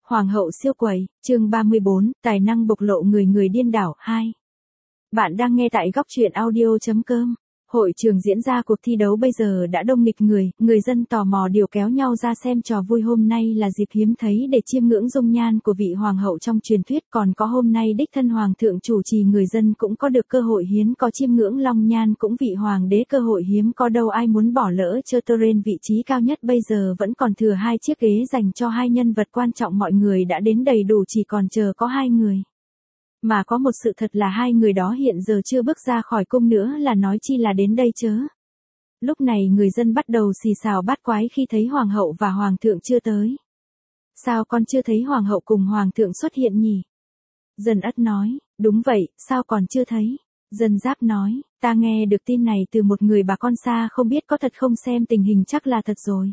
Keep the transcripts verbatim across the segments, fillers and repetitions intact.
Hoàng hậu siêu quầy, chương ba mươi bốn, tài năng bộc lộ người người điên đảo, hai. Bạn đang nghe tại góc truyện audio.com. Hội trường diễn ra cuộc thi đấu bây giờ đã đông nghịch người, người dân tò mò điều kéo nhau ra xem trò vui. Hôm nay là dịp hiếm thấy để chiêm ngưỡng dung nhan của vị hoàng hậu trong truyền thuyết, còn có hôm nay đích thân hoàng thượng chủ trì, người dân cũng có được cơ hội hiếm có chiêm ngưỡng long nhan cũng vị hoàng đế, cơ hội hiếm có đâu ai muốn bỏ lỡ. Chertoren vị trí cao nhất bây giờ vẫn còn thừa hai chiếc ghế dành cho hai nhân vật quan trọng, mọi người đã đến đầy đủ, chỉ còn chờ có hai người. Mà có một sự thật là hai người đó hiện giờ chưa bước ra khỏi cung nữa, là nói chi là đến đây chớ. Lúc này người dân bắt đầu xì xào bát quái khi thấy hoàng hậu và hoàng thượng chưa tới. Sao con chưa thấy hoàng hậu cùng hoàng thượng xuất hiện nhỉ? Dân Ất nói, đúng vậy, sao còn chưa thấy? Dân Giáp nói, ta nghe được tin này từ một người bà con xa, không biết có thật không, xem tình hình chắc là thật rồi.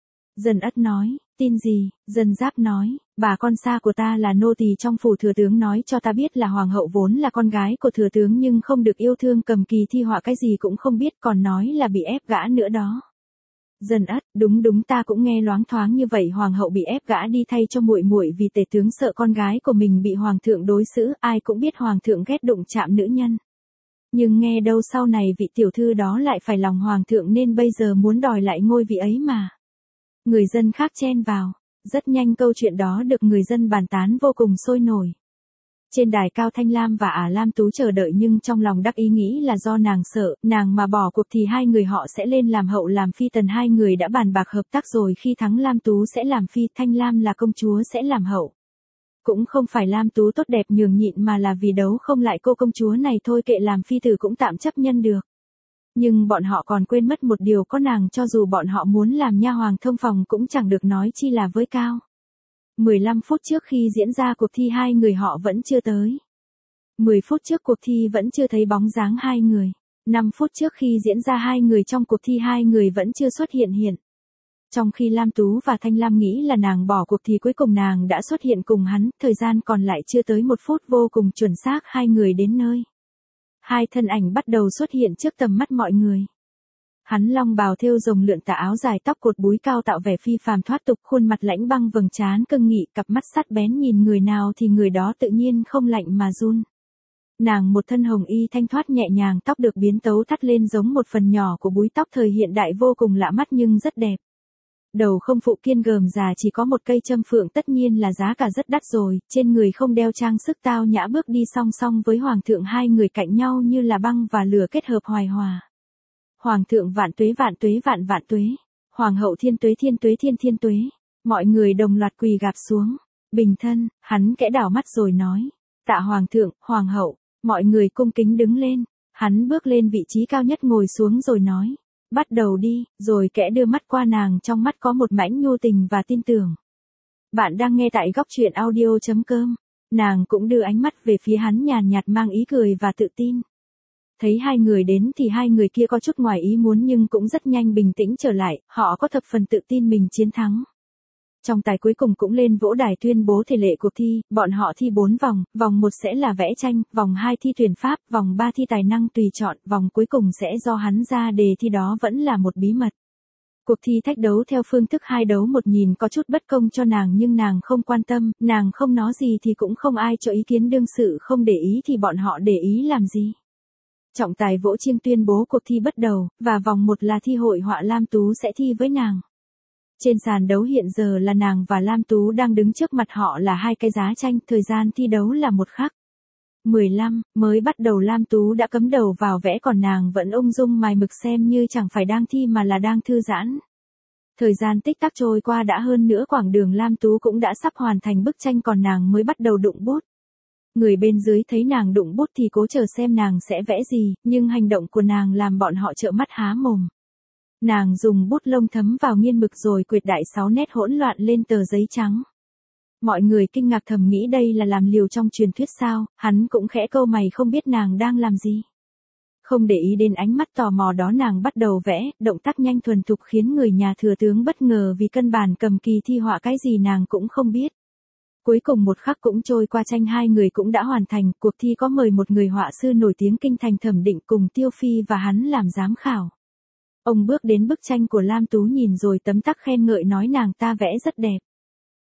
Dân Ất nói, tin gì? Dân Giáp nói, bà con xa của ta là nô tỳ trong phủ thừa tướng nói cho ta biết là hoàng hậu vốn là con gái của thừa tướng nhưng không được yêu thương, cầm kỳ thi họa cái gì cũng không biết, còn nói là bị ép gả nữa đó. Dân Ất, đúng đúng, ta cũng nghe loáng thoáng như vậy, hoàng hậu bị ép gả đi thay cho muội muội vì tể tướng sợ con gái của mình bị hoàng thượng đối xử, ai cũng biết hoàng thượng ghét đụng chạm nữ nhân. Nhưng nghe đâu sau này vị tiểu thư đó lại phải lòng hoàng thượng nên bây giờ muốn đòi lại ngôi vị ấy mà. Người dân khác chen vào. Rất nhanh câu chuyện đó được người dân bàn tán vô cùng sôi nổi. Trên đài cao Thanh Lam và Ả Lam Tú chờ đợi nhưng trong lòng đắc ý nghĩ là do nàng sợ, nàng mà bỏ cuộc thì hai người họ sẽ lên làm hậu làm phi tần, hai người đã bàn bạc hợp tác rồi, khi thắng Lam Tú sẽ làm phi, Thanh Lam là công chúa sẽ làm hậu. Cũng không phải Lam Tú tốt đẹp nhường nhịn mà là vì đấu không lại cô công chúa này thôi, kệ làm phi tử cũng tạm chấp nhân được. Nhưng bọn họ còn quên mất một điều, có nàng cho dù bọn họ muốn làm nha hoàng thông phòng cũng chẳng được, nói chi là với cao. mười lăm phút trước khi diễn ra cuộc thi hai người họ vẫn chưa tới. mười phút trước cuộc thi vẫn chưa thấy bóng dáng hai người. năm phút trước khi diễn ra hai người trong cuộc thi hai người vẫn chưa xuất hiện hiện. Trong khi Lam Tú và Thanh Lam nghĩ là nàng bỏ cuộc thì cuối cùng nàng đã xuất hiện cùng hắn, thời gian còn lại chưa tới một phút, vô cùng chuẩn xác hai người đến nơi. Hai thân ảnh bắt đầu xuất hiện trước tầm mắt mọi người. Hắn long bào thêu rồng lượn, tà áo dài, tóc cột búi cao tạo vẻ phi phàm thoát tục, khuôn mặt lãnh băng, vầng trán cương nghị, cặp mắt sắc bén nhìn người nào thì người đó tự nhiên không lạnh mà run. Nàng một thân hồng y thanh thoát nhẹ nhàng, tóc được biến tấu thắt lên giống một phần nhỏ của búi tóc thời hiện đại, vô cùng lạ mắt nhưng rất đẹp. Đầu không phụ kiên gờm già, chỉ có một cây châm phượng, tất nhiên là giá cả rất đắt rồi, trên người không đeo trang sức, tao nhã bước đi song song với hoàng thượng, hai người cạnh nhau như là băng và lửa kết hợp hoài hòa. Hoàng thượng vạn tuế vạn tuế vạn vạn tuế, hoàng hậu thiên tuế thiên tuế thiên thiên tuế. Mọi người đồng loạt quỳ gạp xuống. Bình thân, hắn kẽ đảo mắt rồi nói, tạ hoàng thượng, hoàng hậu. Mọi người cung kính đứng lên. Hắn bước lên vị trí cao nhất ngồi xuống rồi nói, bắt đầu đi, rồi kẽ đưa mắt qua nàng, trong mắt có một mảnh nhu tình và tin tưởng. Bạn đang nghe tại góc truyện audio.com. Nàng cũng đưa ánh mắt về phía hắn, nhàn nhạt mang ý cười và tự tin. Thấy hai người đến thì hai người kia có chút ngoài ý muốn nhưng cũng rất nhanh bình tĩnh trở lại, họ có thập phần tự tin mình chiến thắng. Trọng tài cuối cùng cũng lên vỗ đài tuyên bố thể lệ cuộc thi, bọn họ thi bốn vòng, vòng một sẽ là vẽ tranh, vòng hai thi tuyển pháp, vòng ba thi tài năng tùy chọn, vòng cuối cùng sẽ do hắn ra đề thi, đó vẫn là một bí mật. Cuộc thi thách đấu theo phương thức hai đấu một nhìn có chút bất công cho nàng nhưng nàng không quan tâm, nàng không nói gì thì cũng không ai cho ý kiến, đương sự không để ý thì bọn họ để ý làm gì. Trọng tài vỗ chiêng tuyên bố cuộc thi bắt đầu, và vòng một là thi hội họa, Lam Tú sẽ thi với nàng. Trên sàn đấu hiện giờ là nàng và Lam Tú đang đứng trước mặt họ là hai cái giá tranh, thời gian thi đấu là một khắc. mười lăm, mới bắt đầu Lam Tú đã cắm đầu vào vẽ, còn nàng vẫn ung dung mài mực, xem như chẳng phải đang thi mà là đang thư giãn. Thời gian tích tắc trôi qua đã hơn nửa quãng đường, Lam Tú cũng đã sắp hoàn thành bức tranh, còn nàng mới bắt đầu đụng bút. Người bên dưới thấy nàng đụng bút thì cố chờ xem nàng sẽ vẽ gì, nhưng hành động của nàng làm bọn họ trợn mắt há mồm. Nàng dùng bút lông thấm vào nghiên mực rồi quệt đại sáu nét hỗn loạn lên tờ giấy trắng. Mọi người kinh ngạc thầm nghĩ đây là làm liều trong truyền thuyết sao, hắn cũng khẽ câu mày không biết nàng đang làm gì. Không để ý đến ánh mắt tò mò đó, nàng bắt đầu vẽ, động tác nhanh thuần thục khiến người nhà thừa tướng bất ngờ vì cân bản cầm kỳ thi họa cái gì nàng cũng không biết. Cuối cùng một khắc cũng trôi qua, tranh hai người cũng đã hoàn thành, cuộc thi có mời một người họa sư nổi tiếng kinh thành thẩm định cùng Tiêu Phi và hắn làm giám khảo. Ông bước đến bức tranh của Lam Tú nhìn rồi tấm tắc khen ngợi nói nàng ta vẽ rất đẹp.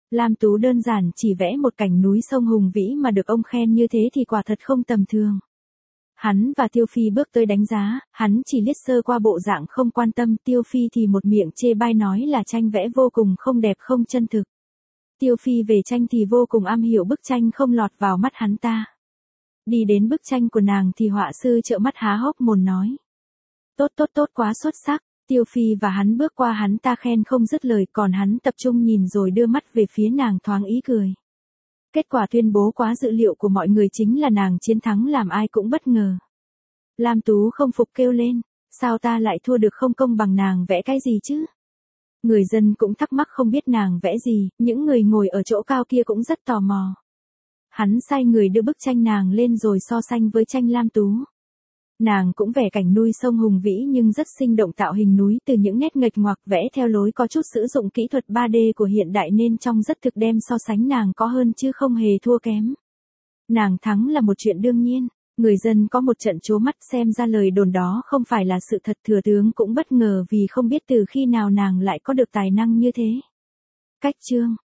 Lam Tú đơn giản chỉ vẽ một cảnh núi sông hùng vĩ mà được ông khen như thế thì quả thật không tầm thường. Hắn và Tiêu Phi bước tới đánh giá, hắn chỉ liếc sơ qua bộ dạng không quan tâm, Tiêu Phi thì một miệng chê bai nói là tranh vẽ vô cùng không đẹp không chân thực. Tiêu Phi về tranh thì vô cùng am hiểu bức tranh không lọt vào mắt hắn ta. Đi đến bức tranh của nàng thì họa sư trợn mắt há hốc mồm nói. Tốt tốt tốt quá xuất sắc, Tiêu Phi và hắn bước qua hắn ta khen không dứt lời, còn hắn tập trung nhìn rồi đưa mắt về phía nàng thoáng ý cười. Kết quả tuyên bố quá dự liệu của mọi người chính là nàng chiến thắng làm ai cũng bất ngờ. Lam Tú không phục kêu lên, sao ta lại thua được, không công bằng, nàng vẽ cái gì chứ? Người dân cũng thắc mắc không biết nàng vẽ gì, những người ngồi ở chỗ cao kia cũng rất tò mò. Hắn sai người đưa bức tranh nàng lên rồi so sánh với tranh Lam Tú. Nàng cũng vẽ cảnh núi sông hùng vĩ nhưng rất sinh động, tạo hình núi từ những nét nghịch ngoạc, vẽ theo lối có chút sử dụng kỹ thuật ba D của hiện đại nên trông rất thực, đem so sánh nàng có hơn chứ không hề thua kém. Nàng thắng là một chuyện đương nhiên, người dân có một trận trố mắt, xem ra lời đồn đó không phải là sự thật. Thừa tướng cũng bất ngờ vì không biết từ khi nào nàng lại có được tài năng như thế. Cách chương